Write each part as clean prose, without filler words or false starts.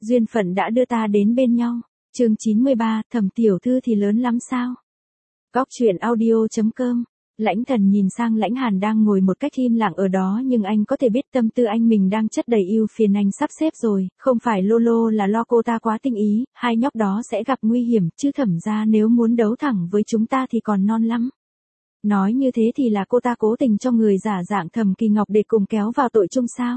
Duyên phận đã đưa ta đến bên nhau. Chương 93, Thẩm tiểu thư thì lớn lắm sao? Góc truyện audio.com. Lãnh Thần nhìn sang Lãnh Hàn đang ngồi một cách im lặng ở đó, nhưng anh có thể biết tâm tư anh mình đang chất đầy ưu phiền. Anh sắp xếp rồi, không phải Lolo là lo cô ta quá tinh ý, hai nhóc đó sẽ gặp nguy hiểm, chứ Thẩm gia nếu muốn đấu thẳng với chúng ta thì còn non lắm. Nói như thế thì là cô ta cố tình cho người giả dạng Thẩm Kỳ Ngọc để cùng kéo vào tội chung sao?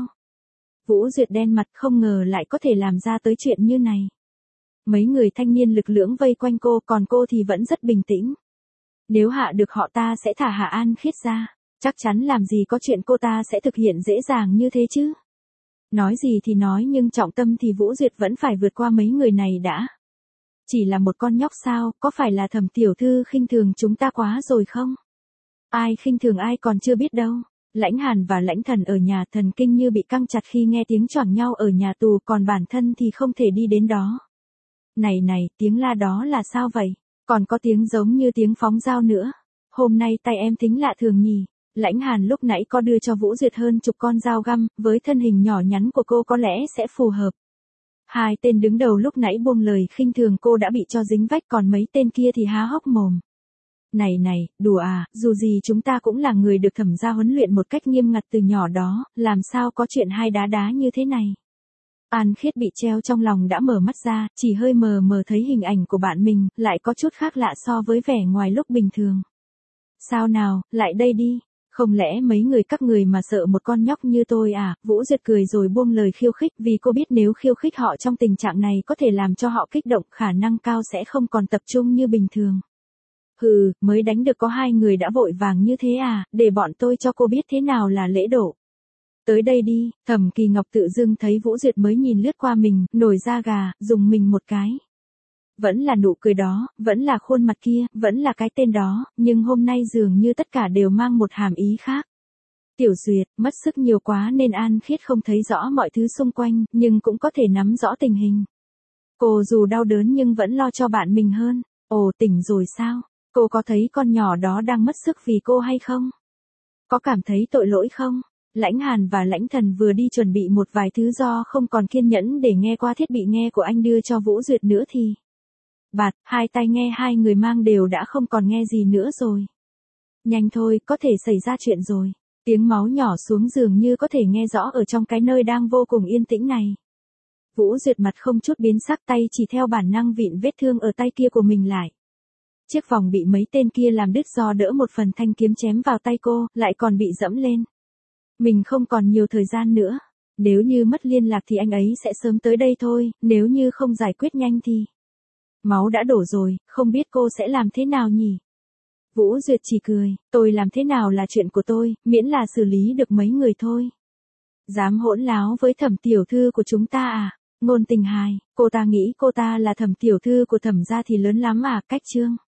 Vũ Duyệt đen mặt, không ngờ lại có thể làm ra tới chuyện như này. Mấy người thanh niên lực lưỡng vây quanh cô, còn cô thì vẫn rất bình tĩnh. Nếu hạ được họ ta sẽ thả Hạ An Khiết ra. Chắc chắn làm gì có chuyện cô ta sẽ thực hiện dễ dàng như thế chứ. Nói gì thì nói, nhưng trọng tâm thì Vũ Duyệt vẫn phải vượt qua mấy người này đã. Chỉ là một con nhóc sao, có phải là Thẩm tiểu thư khinh thường chúng ta quá rồi không? Ai khinh thường ai còn chưa biết đâu. Lãnh Hàn và Lãnh Thần ở nhà, thần kinh như bị căng chặt khi nghe tiếng choảng nhau ở nhà tù, còn bản thân thì không thể đi đến đó. Này, tiếng la đó là sao vậy? Còn có tiếng giống như tiếng phóng dao nữa. Hôm nay tay em thính lạ thường nhỉ. Lãnh Hàn lúc nãy có đưa cho Vũ Duyệt hơn chục con dao găm, với thân hình nhỏ nhắn của cô có lẽ sẽ phù hợp. Hai tên đứng đầu lúc nãy buông lời khinh thường cô đã bị cho dính vách, còn mấy tên kia thì há hốc mồm. Này, đùa à, dù gì chúng ta cũng là người được Thẩm gia huấn luyện một cách nghiêm ngặt từ nhỏ đó, làm sao có chuyện hai đá như thế này. An Khiết bị treo trong lòng đã mở mắt ra, chỉ hơi mờ mờ thấy hình ảnh của bạn mình, lại có chút khác lạ so với vẻ ngoài lúc bình thường. Sao nào, lại đây đi, không lẽ mấy người các người mà sợ một con nhóc như tôi à? Vũ Duyệt cười rồi buông lời khiêu khích, vì cô biết nếu khiêu khích họ trong tình trạng này có thể làm cho họ kích động, khả năng cao sẽ không còn tập trung như bình thường. Hừ, mới đánh được có hai người đã vội vàng như thế à, để bọn tôi cho cô biết thế nào là lễ độ. Tới đây đi. Thẩm Kỳ Ngọc tự dưng thấy Vũ Duyệt mới nhìn lướt qua mình, nổi da gà, dùng mình một cái. Vẫn là nụ cười đó, vẫn là khuôn mặt kia, vẫn là cái tên đó, nhưng hôm nay dường như tất cả đều mang một hàm ý khác. Tiểu Duyệt, mất sức nhiều quá nên An Khiết không thấy rõ mọi thứ xung quanh, nhưng cũng có thể nắm rõ tình hình. Cô dù đau đớn nhưng vẫn lo cho bạn mình hơn. Ồ, tỉnh rồi sao? Cô có thấy con nhỏ đó đang mất sức vì cô hay không? Có cảm thấy tội lỗi không? Lãnh Hàn và Lãnh Thần vừa đi chuẩn bị một vài thứ do không còn kiên nhẫn để nghe qua thiết bị nghe của anh đưa cho Vũ Duyệt nữa thì. Bạt, hai tai nghe hai người mang đều đã không còn nghe gì nữa rồi. Nhanh thôi, có thể xảy ra chuyện rồi. Tiếng máu nhỏ xuống dường như có thể nghe rõ ở trong cái nơi đang vô cùng yên tĩnh này. Vũ Duyệt mặt không chút biến sắc, tay chỉ theo bản năng vịn vết thương ở tay kia của mình lại. Chiếc vòng bị mấy tên kia làm đứt do đỡ một phần thanh kiếm chém vào tay cô, lại còn bị dẫm lên. Mình không còn nhiều thời gian nữa. Nếu như mất liên lạc thì anh ấy sẽ sớm tới đây thôi, nếu như không giải quyết nhanh thì. Máu đã đổ rồi, không biết cô sẽ làm thế nào nhỉ? Vũ Duyệt chỉ cười, tôi làm thế nào là chuyện của tôi, miễn là xử lý được mấy người thôi. Dám hỗn láo với Thẩm tiểu thư của chúng ta à? Ngôn Tình Hài, cô ta nghĩ cô ta là Thẩm tiểu thư của Thẩm gia thì lớn lắm à? Cách chương.